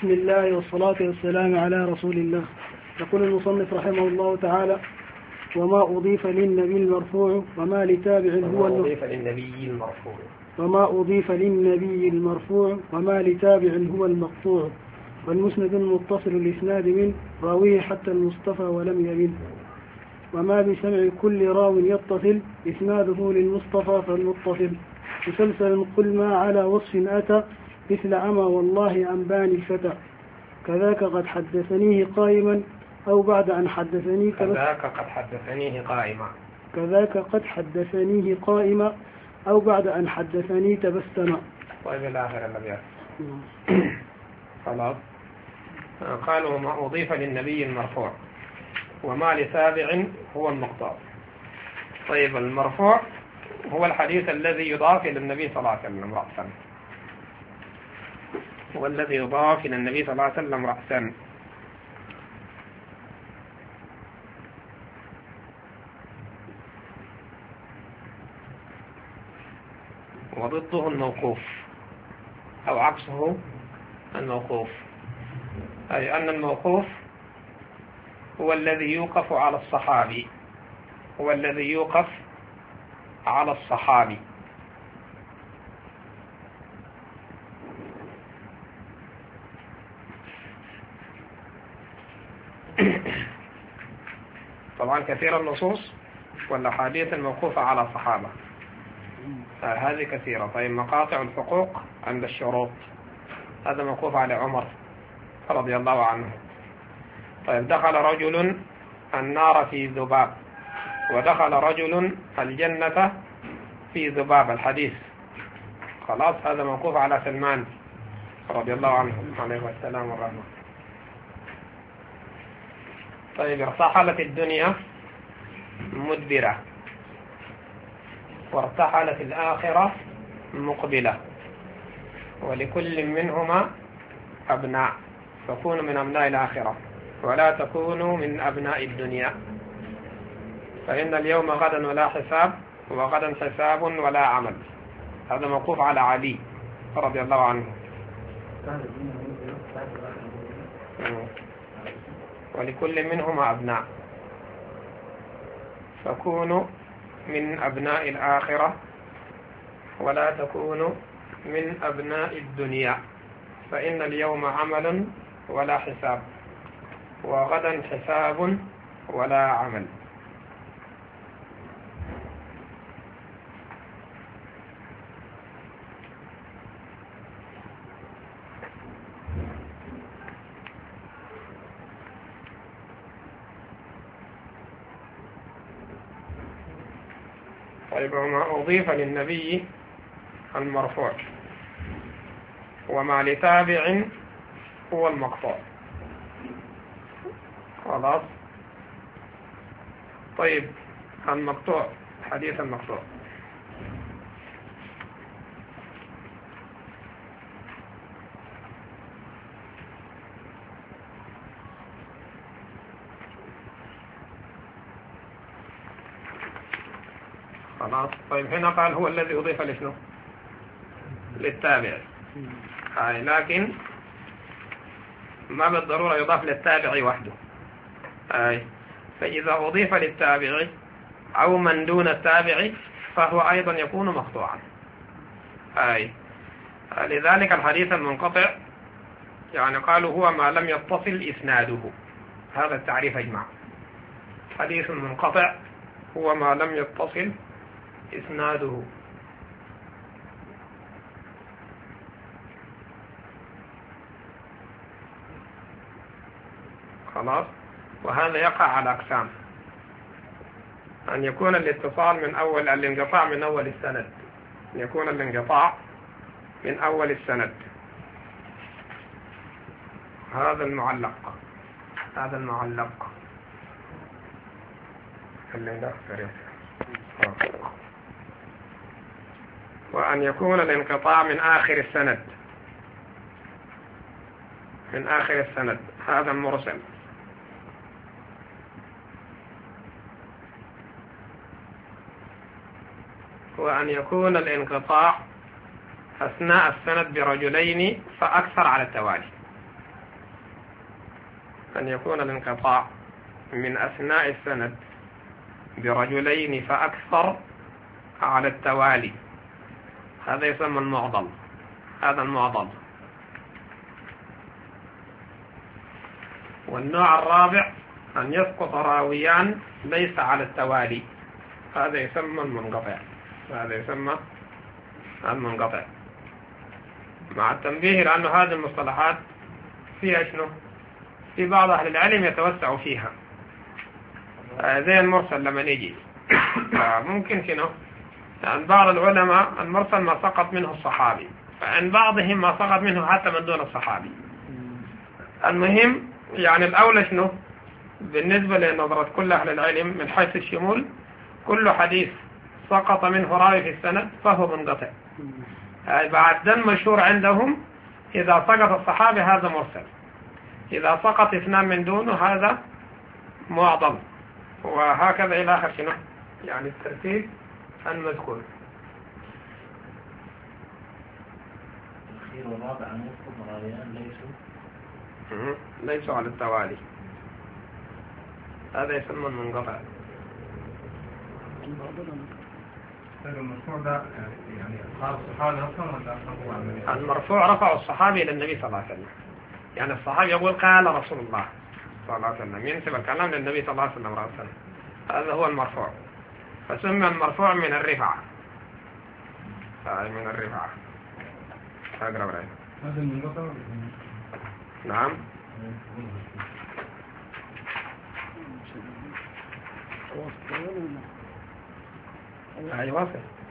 بسم الله والصلاة والسلام على رسول الله. يقول المصنف رحمه الله تعالى: وما أضيف للنبي المرفوع وما لتابع هو وما لتابع هو المقطوع، والمسند المتصل الإسناد من راويه حتى المصطفى ولم يبن، وما بسمع كل راو يتصل إسناده للمصطفى فالمتصل مسلسل قل ما على وصف أتى مثل عمى والله أنباني الفتى، كذاك قد حدثنيه قائما أو بعد أن حدثني كذاك قد حدثنيه قائما أو بعد أن حدثني تبسما. طيب الآخر الأبيات. خلاص. قالوا ما أضيف للنبي المرفوع وما لتابع هو المقطوع. طيب المرفوع هو الحديث الذي يضاف إلى النبي صلى الله عليه وسلم رأسا، هو الذي يضاف إلى النبي صلى الله عليه وسلم رأسا. وضده الموقوف أو عكسه الموقوف، أي أن الموقوف هو الذي يوقف على الصحابي، هو الذي يوقف على الصحابي. طبعا كثير النصوص والأحاديث الموقوفة على الصحابة هذه كثيرة. طيب مقاطع الحقوق عند الشروط هذا موقوف على عمر رضي الله عنه. طيب دخل رجل النار في ذباب ودخل رجل الجنة في ذباب، الحديث خلاص هذا موقوف على سلمان رضي الله عنه عليه السلام والرحمة. طيب ارتحلت الدنيا مدبرة وارتحلت الآخرة مقبلة، ولكل منهما أبناء، فكونوا من أبناء الآخرة ولا تكونوا من أبناء الدنيا، فإن اليوم غدا ولا حساب وغدا حساب ولا عمل. هذا موقوف على علي رضي الله عنه. ولكل منهما أبناء فكونوا من أبناء الآخرة ولا تكونوا من أبناء الدنيا، فإن اليوم عمل ولا حساب وغدا حساب ولا عمل. طيب وما أضيف للنبي المرفوع وما لتابع هو المقطوع. خلاص. طيب المقطوع، حديث المقطوع. خلاص. طيب هنا قال هو الذي أضيف لشنو؟ للتابع. لكن ما بالضرورة يضاف للتابع وحده. فإذا أضيف للتابع أو من دون التابع فهو أيضا يكون مقطوعا. لذلك الحديث المنقطع يعني قالوا هو ما لم يتصل إسناده، هذا التعريف أجمع. حديث منقطع هو ما لم يتصل إسناده. خلاص. وهذا يقع على أقسام: أن يكون الاتصال من أول الانقطاع من أول السند، أن يكون الانقطاع من أول السند، هذا المعلق وأن يكون الانقطاع من آخر السند، هذا المرسل. وأن يكون الانقطاع أثناء السند برجلين فأكثر على التوالي، أن يكون الانقطاع من أثناء السند برجلين فأكثر على التوالي، هذا يسمى المعضل، هذا المعضل. والنوع الرابع أن يسقط راويان ليس على التوالي، هذا يسمى المنقطع، هذا يسمى المنقطع. مع التنبيه لأن هذه المصطلحات فيها شنو؟ في بعض أهل العلم يتوسع فيها، زي المرسل لما نيجي ممكن شنو؟ عند بعض العلماء المرسل ما سقط منه الصحابي، فعند بعضهم ما سقط منه حتى من دون الصحابي. المهم يعني الأولى شنو؟ بالنسبة لنظرة كل أهل العلم من حيث الشمول، كل حديث سقط منه راوي في السند فهو منقطع. بعد ذن مشهور عندهم إذا سقط الصحابي هذا مرسل، إذا سقط اثنان من دونه هذا معضل، وهكذا إلى آخر شنو؟ يعني الترتيب المذكور. الأخير والرابع أن يسقط راويان ليسوا على التوالي، هذا يسمى المنقطع. المرفوع ده يعني أصحاب الصحابة أصلا ولا أصحابه؟ المرفوع رفع الصحابي إلى النبي صلى الله عليه وسلم، يعني الصحابي يقول قال رسول الله صلى الله عليه وسلم، ينسب الكلام للنبي صلى الله عليه وسلم رأسا، هذا هو المرفوع، فسمى المرفوع من الرفعة، من الرفعة. أقرأ برأي. هذا المنقطع؟ نعم. أيوة.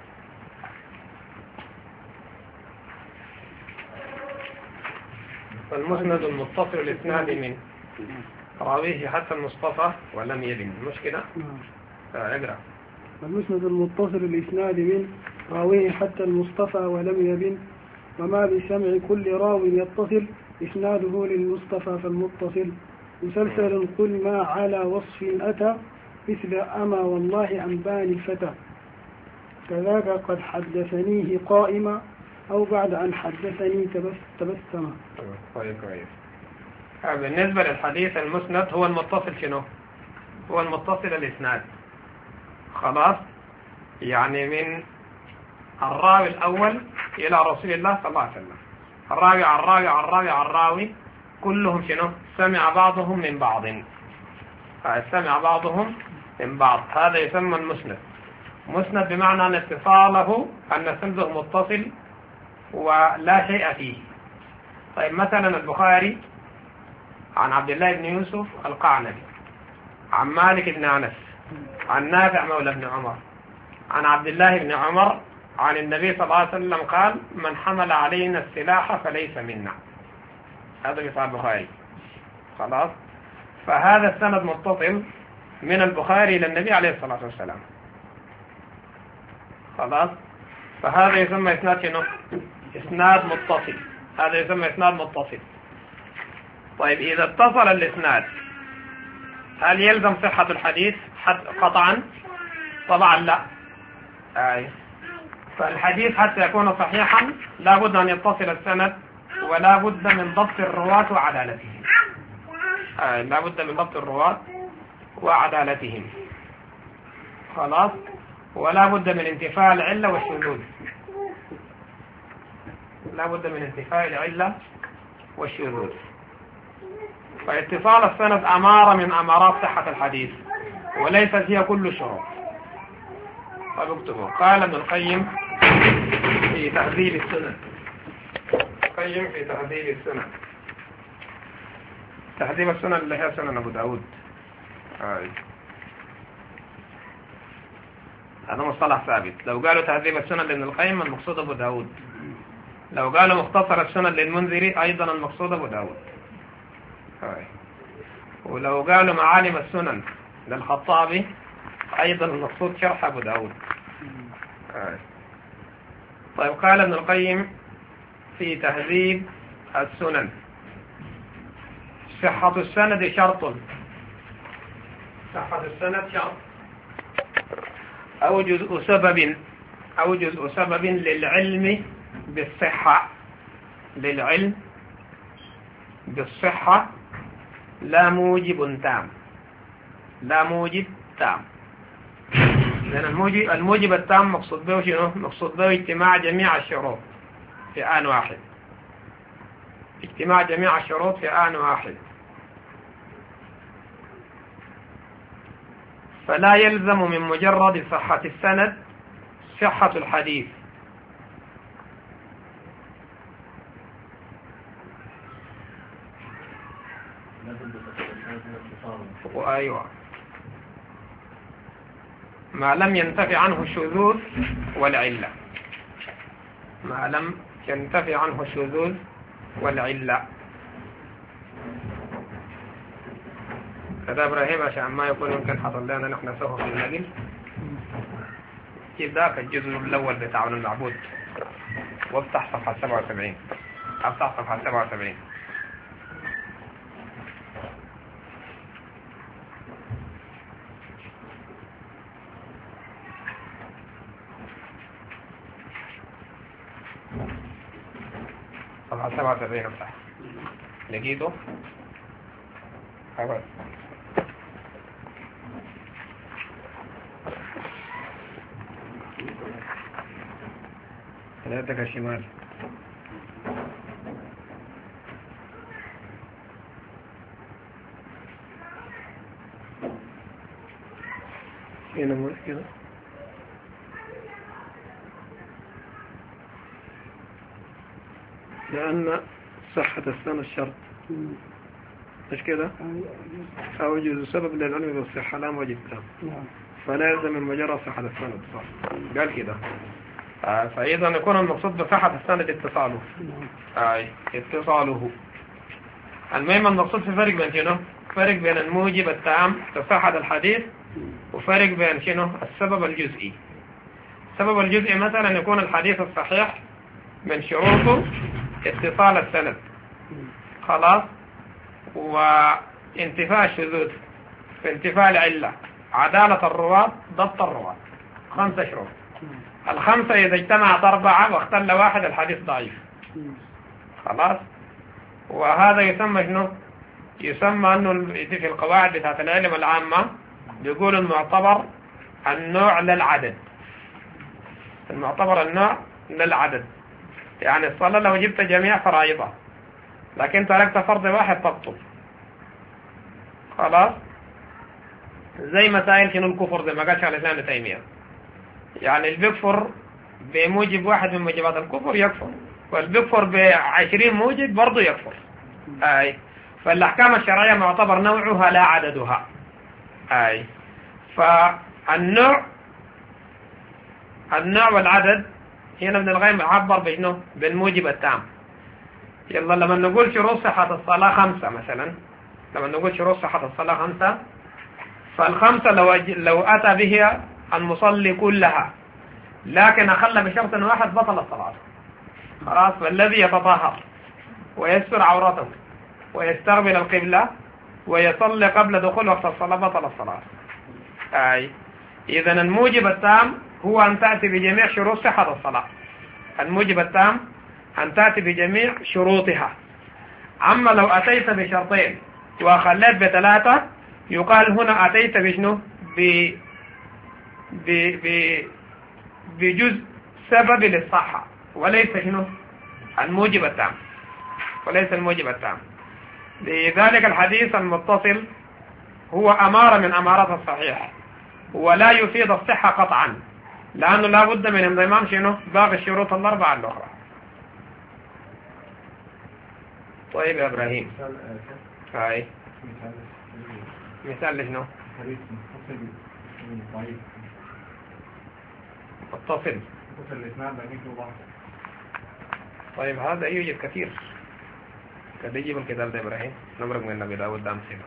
فالمسند المتصل الإسناد من راويه حتى المصطفى ولم يبن، مش كده؟ اقرأ. المسند المتصل الإسناد من راويه حتى المصطفى ولم يبن، وما بسمع كل راو يتصل إسناده للمصطفى فالمتصل، مسلسل قل ما على وصف أتى مثل أما والله أنباني فتى، كذاك قد حدثنيه قائما أو بعد أن حدثني تبسم. طيب كويس. بالنسبة للحديث المسند هو المتصل شنو؟ هو المتصل الإسناد، خلاص، يعني من الراوي الأول إلى رسول الله صلى الله عليه وسلم، الراوي عن الراوي عن الراوي عن الراوي كلهم شنو؟ سمع بعضهم من بعض، سمع بعضهم من بعض، هذا يسمى المسند. مسند بمعنى أن اتصاله أن سنده متصل ولا شيء فيه. طيب مثلا البخاري عن عبد الله بن يوسف القعنبي عن مالك بن أنس عن نافع مولى بن عمر عن عبد الله بن عمر عن النبي صلى الله عليه وسلم قال من حمل علينا السلاح فليس منا، هذا مثال البخاري، خلاص. فهذا السند متصل من البخاري إلى النبي عليه الصلاة والسلام، خلاص. فهذا يسمى إسناد شنو؟ إسناد متصل، هذا يسمى إسناد متصل. طيب إذا اتصل الإسناد هل يلزم صحة الحديث قطعا؟ طبعا لا. فالحديث حتى يكون صحيحا لا بد أن يتصل السند، ولا بد من ضبط الرواة وعدالتهم، لا بد من ضبط الرواة وعدالتهم، خلاص. ولا بد من انتفاء العلة والشذوذ، لا بد من انتفاء العلة والشذوذ. فاتصال السند أمارة من أمارات صحة الحديث وليست هي كل الشروط. فاكتبوا. قال ابن القيم في تهذيب السنن، القيم في تهذيب السنن، تهذيب السنن اللي هي سنن أبو داود، هذا مصطلح ثابت. لو قالوا تهذيب السنن لابن القيم المقصود أبو داود، لو قالوا مختصر السنن للمنذري أيضا المقصود أبو داود، ولو قالوا معالم السنن للخطابي أيضا المقصود شرح أبو داود. طيب قال ابن القيم في تهذيب السنن صحة السند شرط، صحة السند شرط أو جزء سبب للعلم بالصحة، للعلم بالصحة لا موجب تام، لا موجب تام. لأن الموجب التام مقصود به شنو؟ مقصود به اجتماع جميع الشروط في آن واحد، اجتماع جميع الشروط في آن واحد. فلا يلزم من مجرد صحة السند صحة الحديث. أيوة، ما لم ينتفي عنه الشذوذ والعلة، ما لم ينتفي عنه الشذوذ والعلة. كذا إبراهيم عشان ما يكون يمكن حصل لنا نحن سوف في النقل، كيف ذاك الجزء الأول بتاع المعبود، وافتح صفحة 77، افتح صفحة 77. صفحة 77 افتح، لقيته؟ خلاص. ثلاثة الشمال. هنا مشكلة. لأن صحة السنة الشرط، مش كده؟ أو يجوز سبب للعلم بالصحة لا موجب تام، فلا يلزم من مجرد صحة السند. قال كده. فإذا يكون المقصود بصحة السند اتصاله، اتصاله. المهم المقصود في فرق بين شنو؟ فرق بين الموجب التام لصحة الحديث، وفرق بين شنو؟ السبب الجزئي. السبب الجزئي مثلا يكون الحديث الصحيح من شروطه اتصال السند، خلاص، وانتفاء الشذوذ، انتفاء العلة، عدالة الرواة، ضبط الرواة، 5 شروط. الخمسة إذا اجتمعت 4 واختل واحد الحديث ضعيف، خلاص. وهذا يسمى شنو؟ يسمى أنه في القواعد بتاعت العلم العامة بيقول المعتبر النوع للعدد، المعتبر النوع للعدد. يعني الصلاة لو جبت جميع فرائضها لكن تركت فرض واحد تبطل، خلاص. زي مسائل شنو الكفر، زي ما قال شيخ الإسلام ابن تيمية، يعني اللي بيكفر بموجب واحد من موجبات الكفر يكفر، واللي بيكفر ب20 موجب برضه يكفر. فالأحكام الشرعية معتبر نوعها لا عددها. فالنوع والعدد هنا ابن القيم عبر بشنو؟ بالموجب التام. يلا لما نقول شروط صحة الصلاة 5 مثلا، لما نقول شروط صحة الصلاة 5، فالخمسة لو أتى بها المصلي كلها لكن أخل بشرط واحد بطل الصلاة، خلاص. فالذي يتطهر ويستر عورته ويستقبل القبلة ويصلي قبل دخول وقت الصلاة بطل الصلاة. إذن الموجب التام هو أن تأتي بجميع شروط صحة الصلاة. الموجب التام أن تأتي بجميع شروطها. أما لو أتيت بشرطين وخليت ب3 يقال هنا أتيت بشنو؟ بجزء سبب للصحة وليس شنو؟ الموجب التام، وليس الموجب التام. لذلك الحديث المتصل هو أمارة من أمارات الصحيح ولا يفيد الصحة قطعا، لأنه لا بد من انضمام شنو؟ باقي الشروط 4 الأخرى. طيب يا إبراهيم، هاي مثال لشنو؟ متصل. طيب هذا يوجد كثير، قد يجيب الكتاب ده إبراهيم نمرق من النبي داود دام سيبا.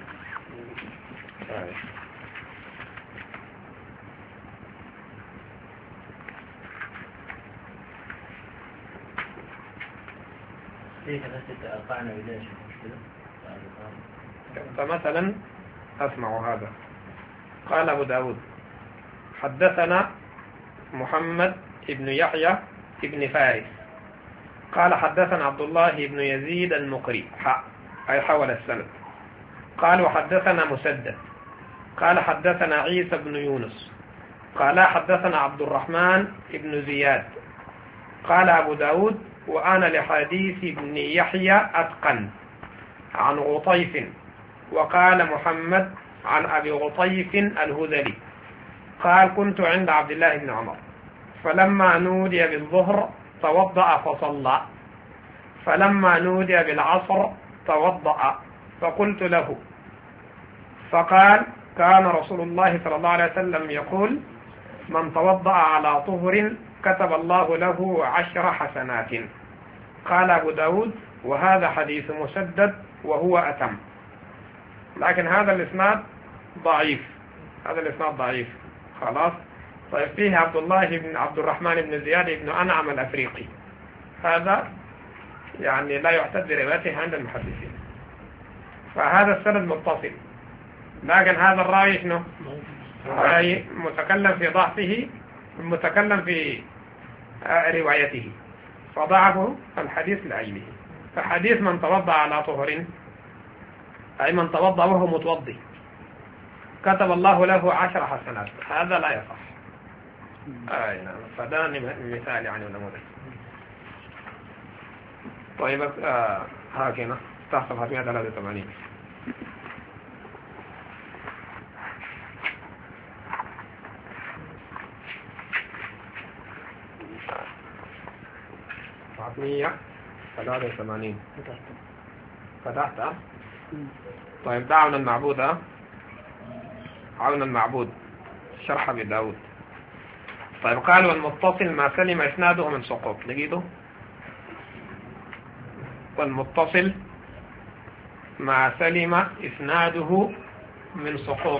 فمثلا أسمع هذا. قال أبو داود حدثنا محمد ابن يحيى ابن فارس قال حدثنا عبد الله ابن يزيد المقري، أي حول السند. قال وحدثنا مسدد قال حدثنا عيسى بن يونس قال حدثنا عبد الرحمن بن زياد قال أبو داود وأنا لحديث ابن يحيى أتقن عن غطيف، وقال محمد عن أبي غطيف الهذلي قال كنت عند عبد الله بن عمر فلما نودي بالظهر توضأ فصلى، فلما نودي بالعصر توضأ، فقلت له فقال كان رسول الله صلى الله عليه وسلم يقول من توضأ على طهر كتب الله له 10 حسنات. قال أبو داود وهذا حديث مسدد وهو أتم، لكن هذا الإسناد ضعيف، هذا الإسناد ضعيف خلاص. طيب فيه عبد الرحمن بن زياد بن أنعم الأفريقي، هذا يعني لا يعتد بروايته عند المحدثين، فهذا السند متصل، لكن هذا الراوي شنو؟ متكلم في ضعفه، متكلم في روايته، فضعفه الحديث لعينه. فحديث من توضأ على طهر أي من توضأ وهو متوضي كتب الله له 10 حسنات، هذا لا يصح. نعم، فده مثال يعني ونموذج. طيب هكذا تحت صفحة 183. صفحة 183 فتحت. طيب ده عون المعبود، عون المعبود شرح أبي داود. طيب قال والمتصل ما سلم إسناده من سقوط، لقيته والمتصل ما سلم إسناده من سقوط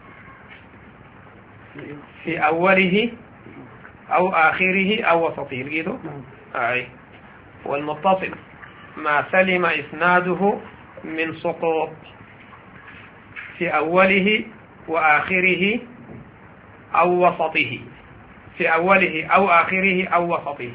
في أوله أو آخره أو وسطه، لقيته أي والمتصل ما سلم إسناده من سقوط في أوله وآخره أو وسطه، في أوله أو آخره أو وسطه،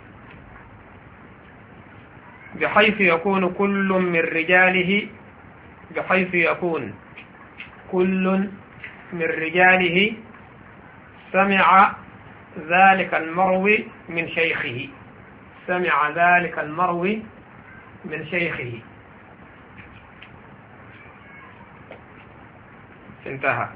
بحيث يكون كل من رجاله، بحيث يكون كل من رجاله سمع ذلك المروي من شيخه، سمع ذلك المروي من شيخه. انتهى.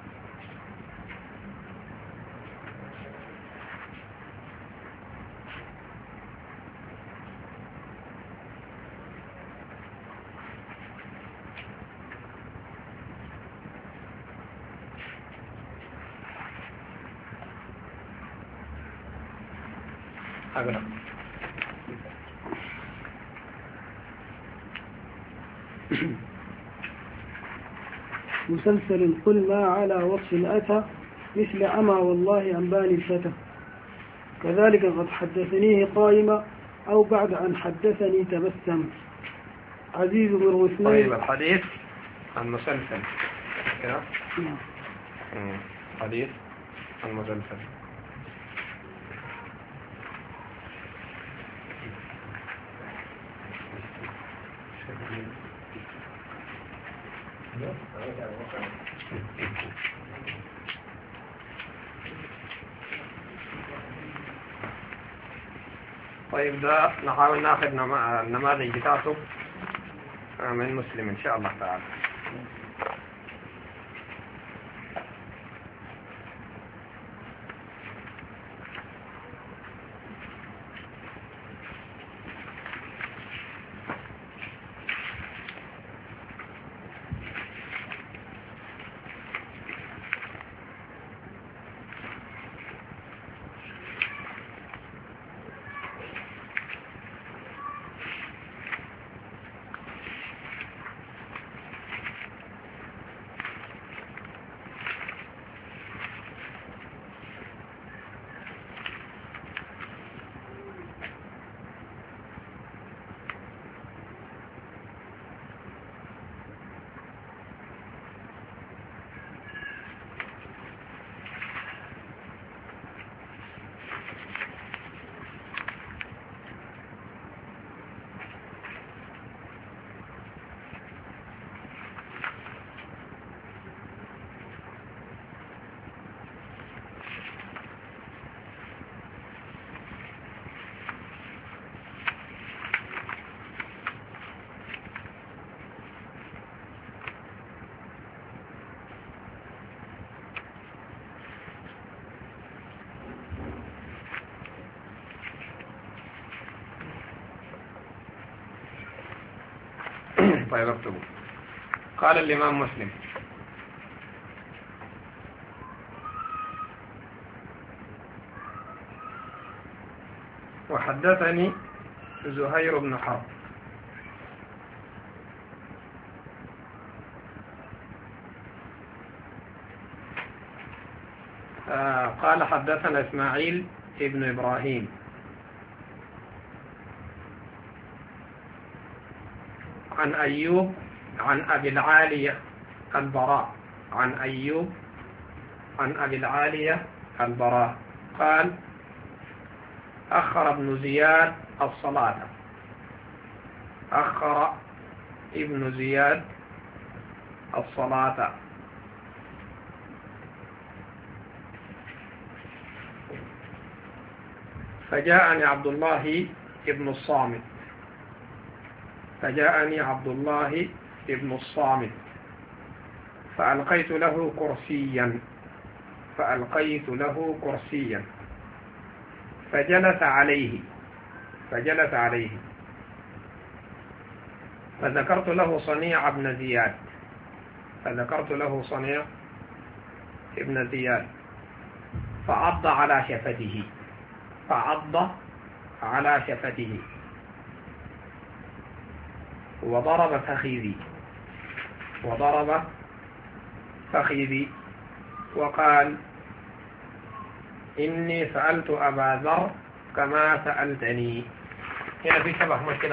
أقرأ. مسلسل قل ما على وصف أتى مثل أما والله أنباني الفتى، كذلك قد حدثنيه قائما أو بعد أن حدثني تبسم، عزيز بن غثنين. طيب الحديث المسلسل كده. حديث المسلسل طيب ده نحاول ناخذ النماذج بتاعته من مسلم إن شاء الله تعالى. طيب اكتبوا. قال الإمام مسلم: وحدثني زهير بن حرب قال: حدثنا إسماعيل ابن إبراهيم عن أيوب عن أبي العالية البراء عن أيوب عن أبي العالية البراء قال: أخر ابن زياد الصلاة. أخر ابن زياد الصلاة فجاءني عبد الله ابن الصامت فألقيت له كرسيا فجلس عليه فذكرت له صنيع ابن زياد فعض على شفته وضرب فخذي وقال: إني سألت أبا ذر كما سألتني. هنا في شبه مشكلة.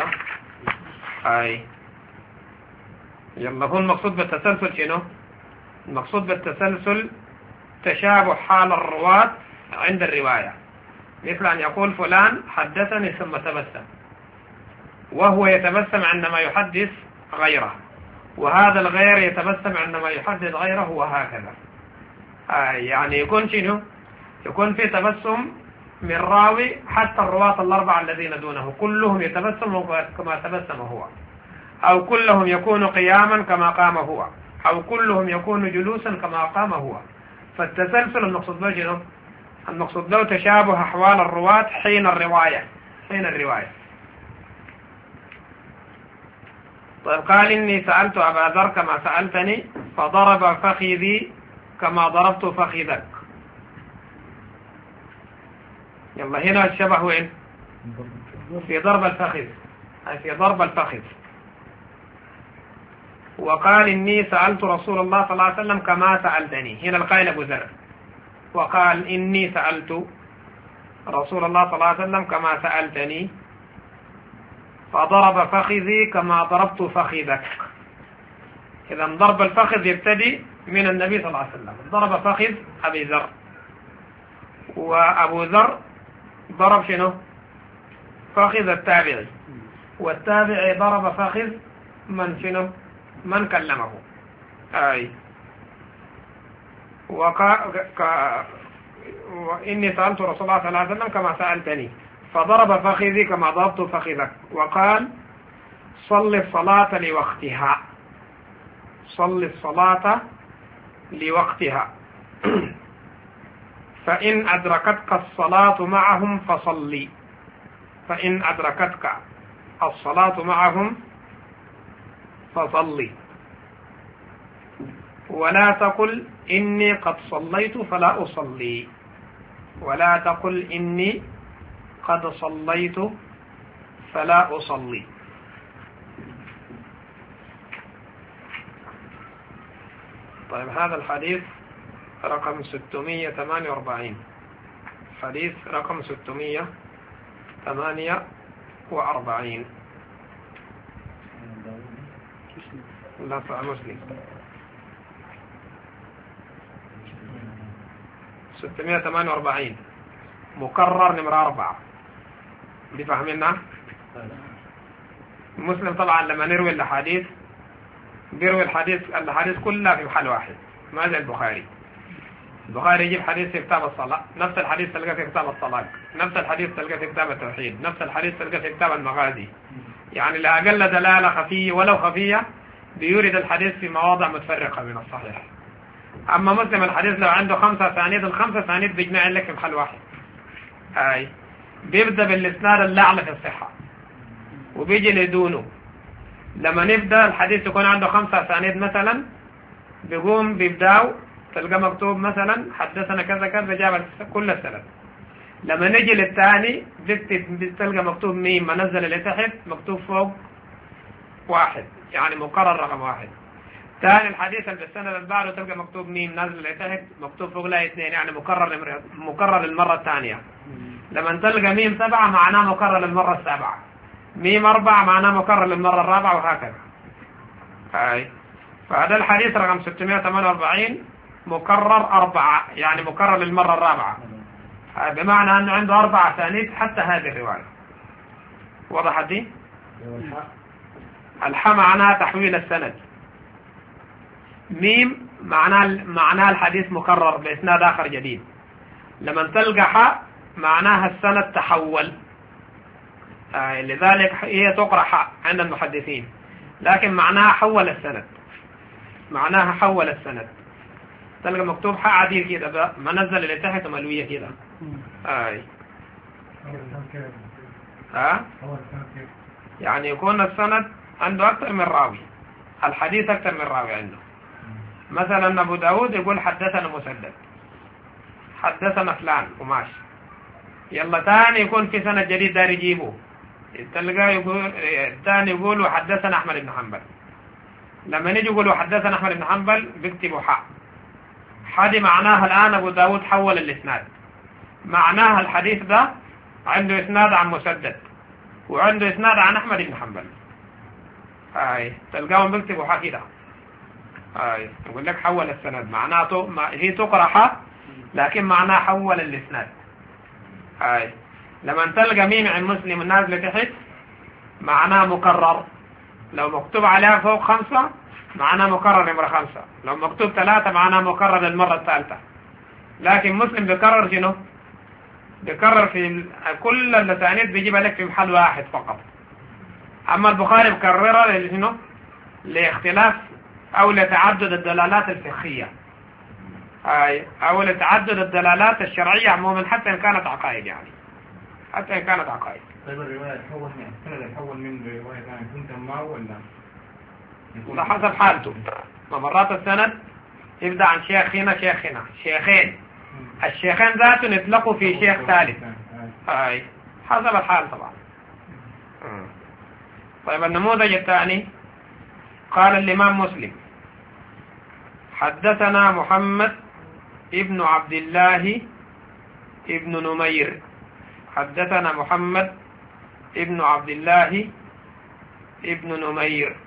يلا، هو المقصود بالتسلسل شنو؟ المقصود بالتسلسل تشابه حال الرواة عند الرواية، مثل أن يقول فلان حدثني ثم تبسم، وهو يتبسم عندما يحدث غيره، وهذا الغير يتبسم عندما يحدث غيره، وهكذا. يعني يكون شنو؟ يكون في تبسم من راوي، حتى الرواة الأربعة الذين دونه كلهم يتبسم كما تبسم هو، أو كلهم يكون قياما كما قام هو، أو كلهم يكون جلوسا كما قام هو. فالتسلسل المقصود به شنو؟ المقصود له تشابه أحوال الرواة حين الرواية. طيب، قال: إني سألت أبا ذر كما سألتني فضرب فخذي كما ضربت فخذك. يلا، هنا الشبه وين؟ في ضرب الفخذ. وقال: إني سألت رسول الله صلى الله عليه وسلم كما سألتني. هنا القائل أبو ذر، وقال: إني سألت رسول الله صلى الله عليه وسلم كما سألتني فضرب فخذي كما ضربت فخذك. إذا ضرب الفخذ يبتدي من النبي صلى الله عليه وسلم. ضرب فخذ أبي ذر، وأبو ذر ضرب شنو؟ فخذ التابعي، والتابعي ضرب فخذ من شنو؟ من كلمه. وإني سألت رسول الله صلى الله عليه وسلم كما سألتني فضرب فخذي كما ضربت فخذك. وقال: صل الصلاة لوقتها فإن أدركتك الصلاة معهم فصلي ولا تقل إني قد صليت فلا أصلي. طيب، هذا الحديث رقم 648. حديث رقم 648. لا، صحيح مسلم 648 مكرر نمرة 4. دي فاهمينها؟ مسلم طبعا لما نروي الحديث بيروي الحديث كلها في محل واحد، ما زي البخاري يجيب حديث في كتاب الصلاة، نفس الحديث تلقاه في كتاب الطلاق، نفس الحديث تلقاه في كتاب التوحيد، نفس الحديث تلقاه في كتاب المغازي. يعني لا أقل دلالة خفية ولو خفية بيورد الحديث في مواضع متفرقة من الصحيح. أما مسلم الحديث لو عنده 5 أسانيد، ال5 أسانيد بيجمع لك في محل واحد. بيبدأ بالإسناد الأعلى في الصحة، وبيجي لدونه، لما نبدأ الحديث يكون عنده 5 أسانيد مثلا، بيقوم بيبداو تلقى مكتوب مثلا حدثنا كذا كذا، جاب كل السند. لما نجي للثاني بتلقى مكتوب ميم منزل لتحت، مكتوب فوق 1، يعني مكرر رقم 1. ثاني الحديث اللي بالسند اللي بعده تلقى مكتوب ميم نازل لتحت، مكتوب فوق لا 2، يعني مكرر للمرة الثانية. لما تلقى ميم 7 معناه مكرر للمرة 7، ميم 4 معناه مكرر للمرة 4، وهكذا. فهذا الحديث رقم 648 مكرر 4، يعني مكرر للمرة 4، بمعنى أنه عنده 4 أسانيد حتى هذه الرواية. وضحت دي؟ الحاء معناها تحويل السند. ميم معناها الحديث مكرر بإسناد آخر جديد. لما تلقى حاء معناها السند تحول، لذلك هي تقرأ حاء عند المحدثين، لكن معناها حول السند، معناها حول السند. تلقى مكتوب حاء عديل كده منزل اللي تحت وملوية كده. يعني يكون السند عنده أكثر من راوي، الحديث أكثر من راوي عنده. مثلا أبو داود يقول حدثنا مسدد، حدثنا فلان وماشي. يلا تاني يكون في سند جديد دار يجيبه، تلقاه يقول الثاني يقول وحدثنا أحمد بن حنبل. لما نيجي يقول وحدثنا أحمد بن حنبل بيكتبوا حاء. حدي معناها الآن أبو داود حول الإسناد، معناها الحديث ده عنده إسناد عن مسدد وعنده إسناد عن أحمد بن حنبل. تلقاهم بيكتبوا حاء كده. يقول لك حول السند، معناته هي تقرأ حاء لكن معناها حول الإسناد. لما تلقى ميم عن مسلم النازل تحت معناها مكرر، لو مكتوب عليها فوق 5 معناها مكرر نمرة 5، لو مكتوب 3 معناها مكرر للمرة الثالثة. لكن مسلم بيكرر شنو؟ بيكرر في كل الأسانيد بيجيبها لك في محل واحد فقط. أما البخاري بكررها لشنو؟ لاختلاف أو لتعدد الدلالات الفقهية، أو لتعدد الدلالات الشرعية عموما، حتى إن كانت عقائد، يعني حتى إن كانت عقائد. طيب الرواية تحول يعني السند يتحول من رواية ثانية كنت معه ولا؟ على حسب حالته. مرات السند يبدأ عن شيخ هنا شيخ هنا، شيخين، الشيخين ذاته نطلقوا في شيخ ثالث. حسب الحال طبعا. طيب النموذج الثاني قال الإمام مسلم حدثنا محمد ابن عبد الله ابن نمير، حدثنا محمد ابن عبد الله ابن نمير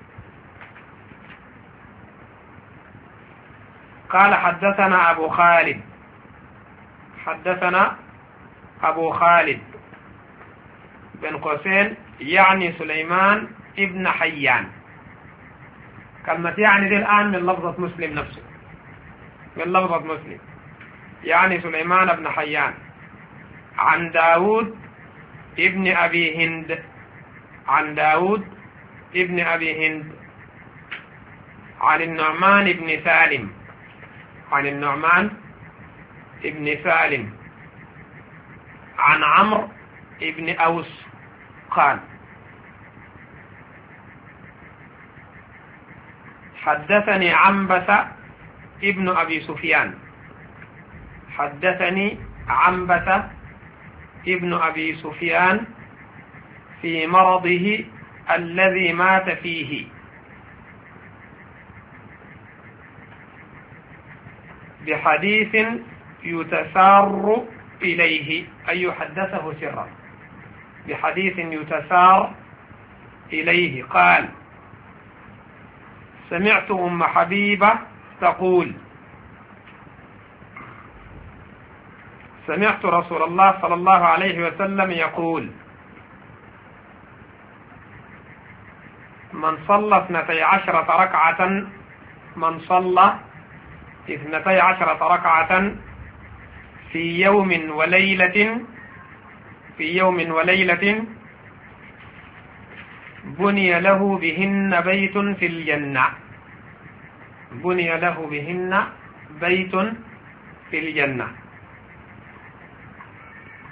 قال حدثنا أبو خالد، حدثنا أبو خالد بن قوسين يعني سليمان ابن حيان. كلمة يعني دي الآن من لفظة مسلم نفسه، من لفظة مسلم، يعني سليمان بن حيان عن داود ابن أبي هند، عن داود ابن أبي هند عن النعمان بن سالم، عن النعمان ابن سالم عن عمرو ابن أوس قال حدثني عنبسة ابن أبي سفيان، حدثني عنبسة ابن أبي سفيان في مرضه الذي مات فيه بحديث يتسار إليه، أي يحدثه سرا، بحديث يتسار إليه. قال سمعت أم حبيبة تقول سمعت رسول الله صلى الله عليه وسلم يقول من صلى 12 ركعة، من صلى 12 ركعة في يوم وليلة، في يوم وليلة بني له بهن بيت في الجنة، بني له بهن بيت في الجنة.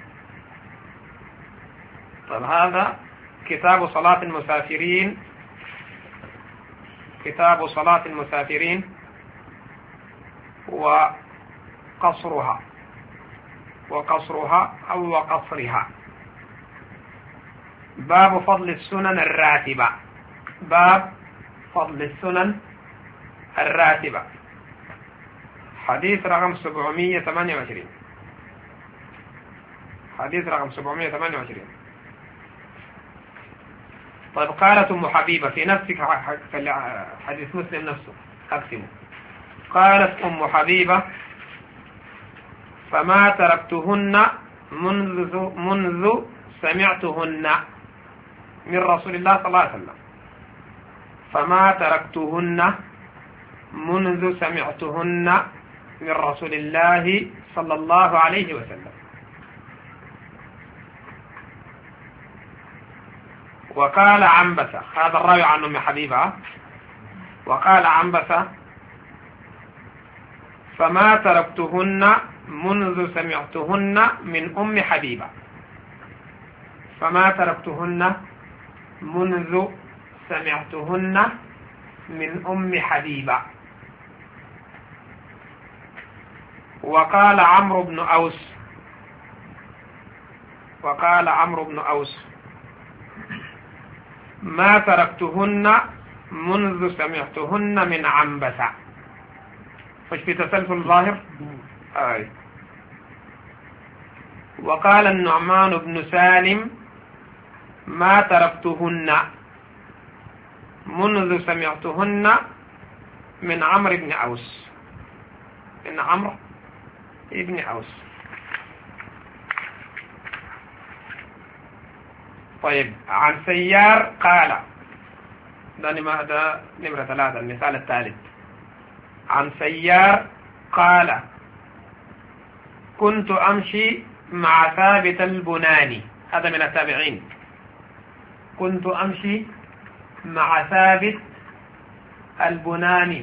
طيب هذا كتاب صلاة المسافرين كتاب صلاة المسافرين وقصرها أو وقصرها. باب فضل السنن الراتبة. باب فضل السنن الراتبة، حديث رقم 728. حديث رقم 728. طيب، قالت أم حبيبة في نفسك حديث مسلم نفسه أقسمه. قالت أم حبيبة: فما تركتهن منذ سمعتهن من رسول الله صلى الله عليه وسلم. فما تركتهن منذ سمعتهن من رسول الله صلى الله عليه وسلم. وقال عنبسة، هذا الراوي عن أم حبيبة، وقال عنبسة: فما تركتهن منذ سمعتهن من أم حبيبة. فما تركتهن منذ سمعتهن من أم حبيبة. وقال عمرو بن أوس، ما تركتهن منذ سمعتهن من عنبسة. فش في تسلسل ظاهر؟ وقال النعمان بن سالم: ما تركتهن منذ سمعتهن من عمرو بن أوس. من عمرو بن أوس. طيب، عن سيار قال، ده نمرة 3، المثال الثالث. عن سيار قال: كنت أمشي مع ثابت البناني. هذا من التابعين. كنت أمشي مع ثابت البناني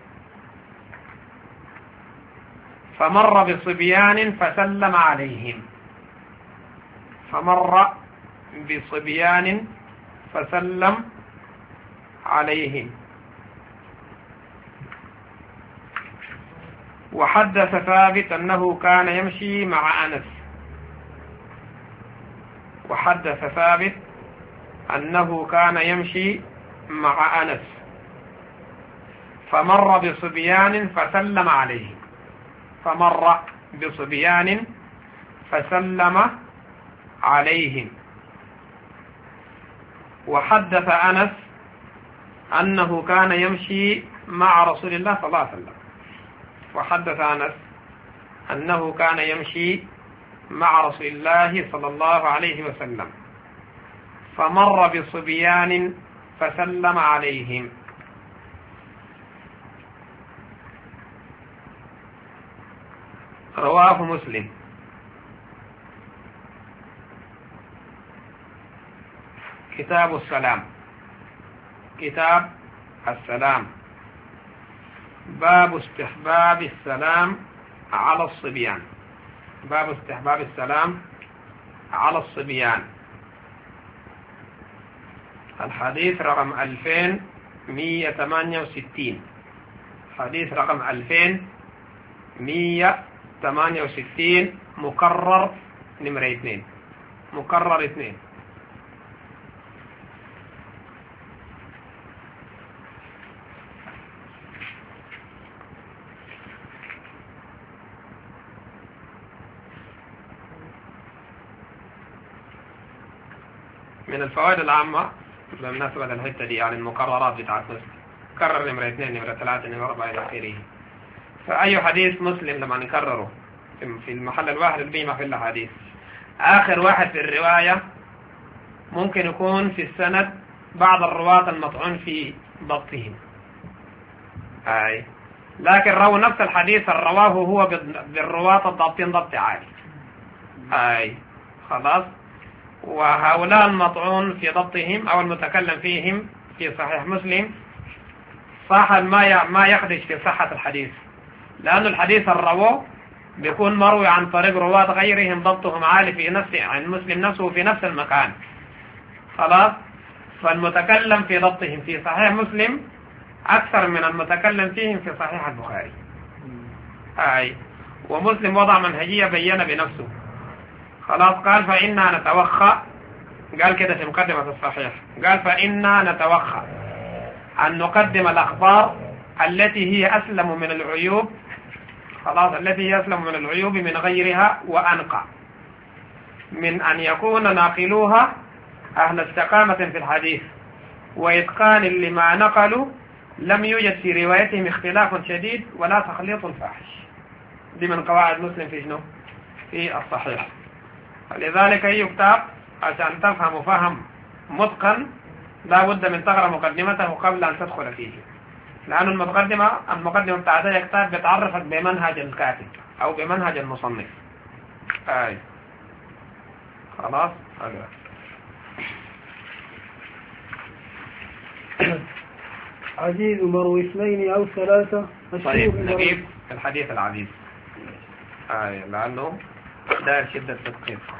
فمر بصبيان فسلم عليهم. فمر بصبيان فسلم عليهم. وحدث ثابت أنه كان يمشي مع أنس. وحدث ثابت أنه كان يمشي مع أنس فمر بصبيان فسلم عليهم. فمر بصبيان فسلم عليهم. وحدث أنس أنه كان يمشي مع رسول الله صلى الله عليه وسلم. وحدث أنس أنه كان يمشي مع رسول الله صلى الله عليه وسلم فمر بصبيان فسلم عليهم. رواه مسلم. كتاب السلام. كتاب السلام. باب استحباب السلام على الصبيان. باب استحباب السلام على الصبيان. الحديث رقم 2168. حديث رقم 2168 مكرر نمرة 2. مكرر 2. من الفوائد العامة بمناسبة الحتة دي، يعني المقررات بتاعت مسلم، كرر نمرة 2 نمرة 3 نمرة 4 إلى آخره. فأي حديث مسلم لما نكرره في المحل الواحد البيمة في الحديث، آخر واحد في الرواية ممكن يكون في السند بعض الرواة المطعون في ضبطهم، لكن روى نفس الحديث الرواه هو بالرواة الضابطين ضبط عالي. خلاص. وهؤلاء المطعون في ضبطهم أو المتكلم فيهم في صحيح مسلم صاحب ما يخدش في صحة الحديث، لأن الحديث الرواه بيكون مروي عن طريق رواة غيرهم ضبطهم عالي في نفس عن مسلم نفسه في نفس المكان. خلاص. فالمتكلم في ضبطهم في صحيح مسلم أكثر من المتكلم فيهم في صحيح البخاري. ومسلم وضع منهجية بيّن بنفسه، خلاص قال فإنا نتوخى، قال كده في مقدمة الصحيح، قال فإنا نتوخى أن نقدم الأخبار التي هي أسلم من العيوب، خلاص التي هي أسلم من العيوب من غيرها وأنقى من أن يكون ناقلوها أهل استقامة في الحديث وإتقان لما نقلوا لم يوجد في روايتهم اختلاف شديد ولا تخليط فاحش. دي من قواعد مسلم في شنو؟ في الصحيح. لذلك أي كتاب عشان تفهم فهم متقن لا بد من تقرأ مقدمته قبل أن تدخل فيه، لأن المقدمة بتاعت أي كتاب بتعرفك بمنهج الكاتب أو بمنهج المصنف. خلاص. عزيز مروي اثنين أو ثلاثة. طيب نجيب الحديث العزيز لأنه دار شدة تدقيق.